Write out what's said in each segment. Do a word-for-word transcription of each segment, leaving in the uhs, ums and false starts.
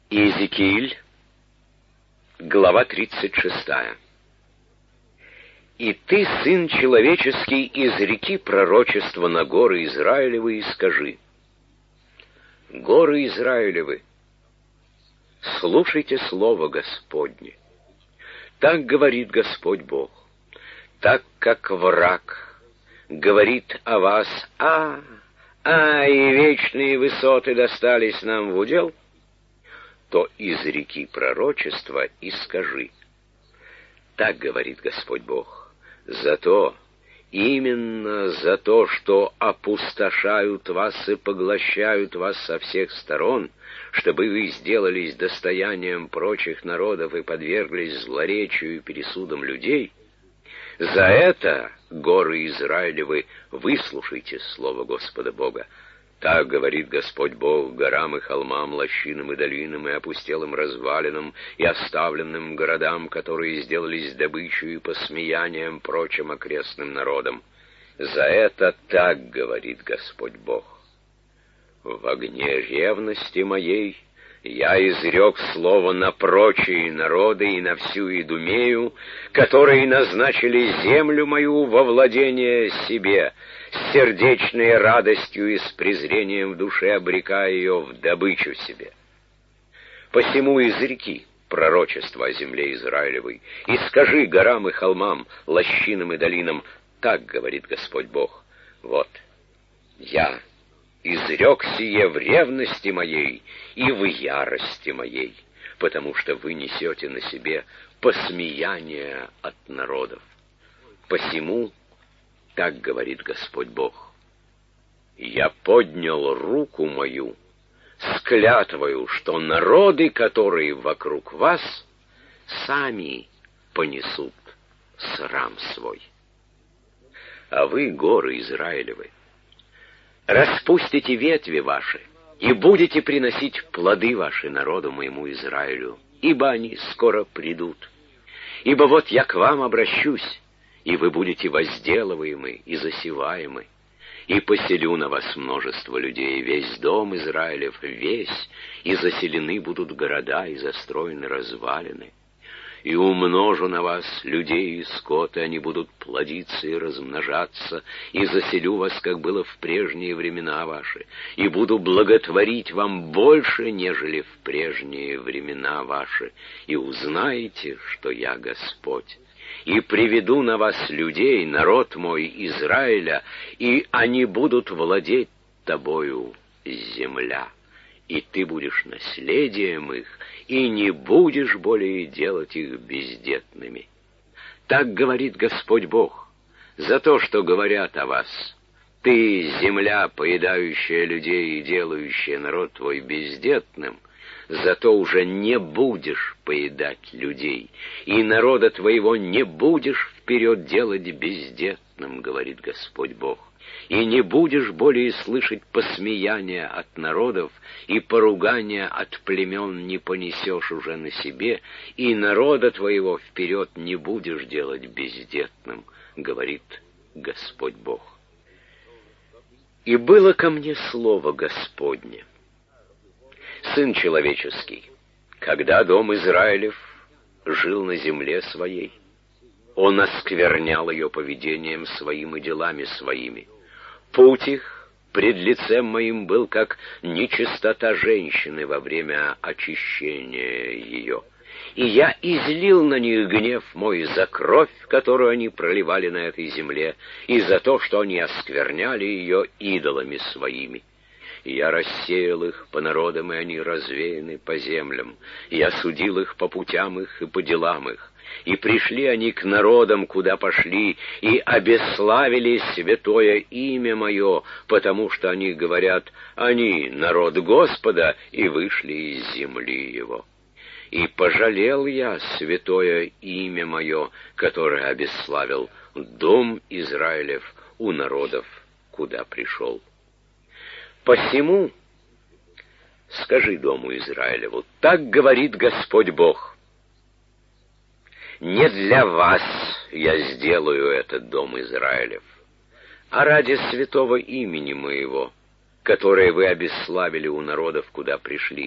Иезекииль, глава тридцать шестая. «И ты, сын человеческий, изреки пророчество на горы Израилевы и скажи: горы Израилевы, слушайте слово Господне. Так говорит Господь Бог: так как враг говорит о вас: а, а, и вечные высоты достались нам в удел, то изреки пророчество и скажи: так говорит Господь Бог, за то, именно за то, что опустошают вас и поглощают вас со всех сторон, чтобы вы сделались достоянием прочих народов и подверглись злоречию и пересудам людей, за это, горы Израилевы, выслушайте слово Господа Бога. Так говорит Господь Бог горам и холмам, лощинам и долинам, и опустелым развалинам, и оставленным городам, которые сделались добычей и посмеянием прочим окрестным народам. За это так говорит Господь Бог: в огне ревности моей я изрек слово на прочие народы и на всю Идумею, которые назначили землю мою во владение себе, с сердечной радостью и с презрением в душе обрекая ее в добычу себе. Посему изреки пророчество о земле Израилевой, и скажи горам и холмам, лощинам и долинам: так говорит Господь Бог: вот, я изрек сие в ревности моей и в ярости моей, потому что вы несете на себе посмеяние от народов. Посему так говорит Господь Бог: я поднял руку мою с клятвою, что народы, которые вокруг вас, сами понесут срам свой. А вы, горы Израилевы, распустите ветви ваши и будете приносить плоды ваши народу моему Израилю, ибо они скоро придут. Ибо вот я к вам обращусь, и вы будете возделываемы и засеваемы, и поселю на вас множество людей, весь дом Израилев, весь, и заселены будут города, и застроены развалины. И умножу на вас людей и скот, и они будут плодиться и размножаться, и заселю вас, как было в прежние времена ваши, и буду благотворить вам больше, нежели в прежние времена ваши, и узнаете, что я Господь. И приведу на вас людей, народ мой Израиля, и они будут владеть тобою, земля. И ты будешь наследием их, и не будешь более делать их бездетными. Так говорит Господь Бог: за то, что говорят о вас: ты, земля, поедающая людей и делающая народ твой бездетным, зато уже не будешь поедать людей, и народа твоего не будешь вперед делать бездетным, говорит Господь Бог. И не будешь более слышать посмеяния от народов, и поругания от племен не понесешь уже на себе, и народа твоего вперед не будешь делать бездетным, говорит Господь Бог. И было ко мне слово Господне: сын человеческий, когда дом Израилев жил на земле своей, он осквернял ее поведением своим и делами своими. Путь их пред лицем моим был, как нечистота женщины во время очищения ее. И я излил на них гнев мой за кровь, которую они проливали на этой земле, и за то, что они оскверняли ее идолами своими. И я рассеял их по народам, и они развеяны по землям. И я судил их по путям их и по делам их. И пришли они к народам, куда пошли, и обесславили святое имя мое, потому что они говорят: они народ Господа, и вышли из земли его. И пожалел я святое имя мое, которое обесславил дом Израилев у народов, куда пришел. Посему скажи дому Израилеву: так говорит Господь Бог: не для вас я сделаю этот дом Израилев, а ради святого имени моего, которое вы обесславили у народов, куда пришли.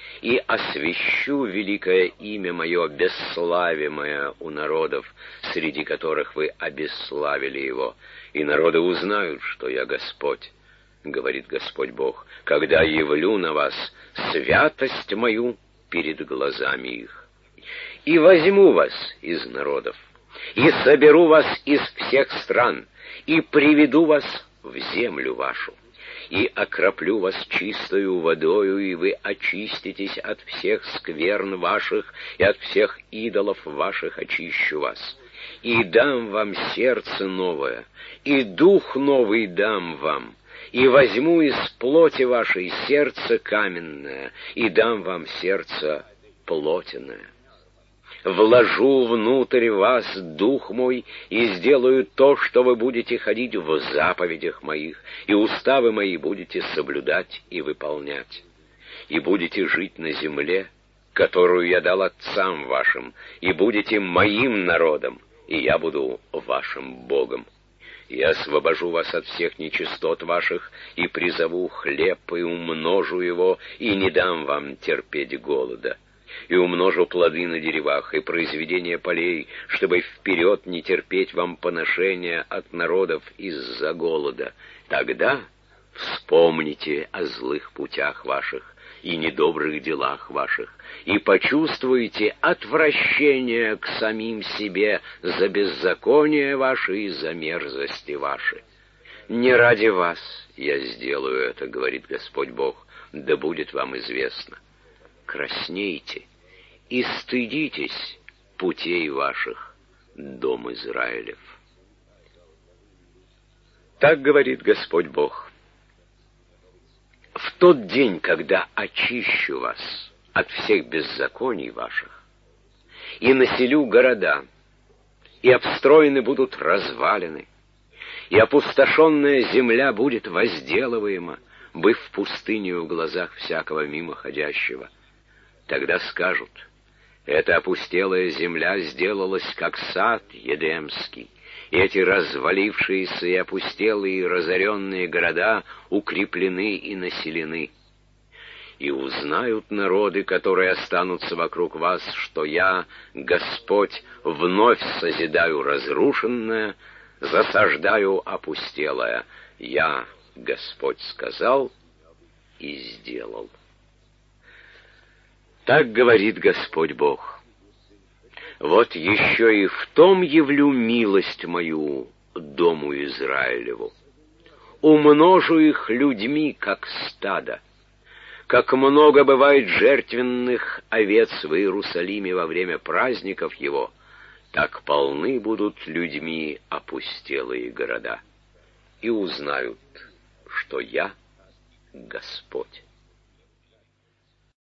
и освящу великое имя мое, бесславимое у народов, среди которых вы обесславили его, и народы узнают, что я Господь, говорит Господь Бог, когда явлю на вас святость мою перед глазами их. И возьму вас из народов, и соберу вас из всех стран, и приведу вас в землю вашу, и окроплю вас чистою водою, и вы очиститесь от всех скверн ваших, и от всех идолов ваших очищу вас. И дам вам сердце новое, и дух новый дам вам, и возьму из плоти вашей сердце каменное, и дам вам сердце плотяное. Вложу внутрь вас дух мой, и сделаю то, что вы будете ходить в заповедях моих, и уставы мои будете соблюдать и выполнять. И будете жить на земле, которую я дал отцам вашим, и будете моим народом, и я буду вашим Богом. Я освобожу вас от всех нечистот ваших, и призову хлеб, и умножу его, и не дам вам терпеть голода. И умножу плоды на деревах, и произведения полей, чтобы вперед не терпеть вам поношения от народов из-за голода. Тогда вспомните о злых путях ваших и недобрых делах ваших, и почувствуете отвращение к самим себе за беззаконие ваше и за мерзости ваши. Не ради вас я сделаю это, говорит Господь Бог, да будет вам известно. Краснейте и стыдитесь путей ваших, дом Израилев. Так говорит Господь Бог. В тот день, когда очищу вас от всех беззаконий ваших, и населю города, и обстроены будут развалины, и опустошенная земля будет возделываема, быв пустынею в глазах всякого мимоходящего, тогда скажут: эта опустелая земля сделалась, как сад Едемский, и эти развалившиеся и опустелые и разоренные города укреплены и населены. И узнают народы, которые останутся вокруг вас, что я, Господь, вновь созидаю разрушенное, засаждаю опустелое. Я, Господь, сказал и сделал. Так говорит Господь Бог. Вот еще и в том явлю милость мою дому Израилеву. Умножу их людьми, как стадо. Как много бывает жертвенных овец в Иерусалиме во время праздников его, так полны будут людьми опустелые города. И узнают, что я Господь.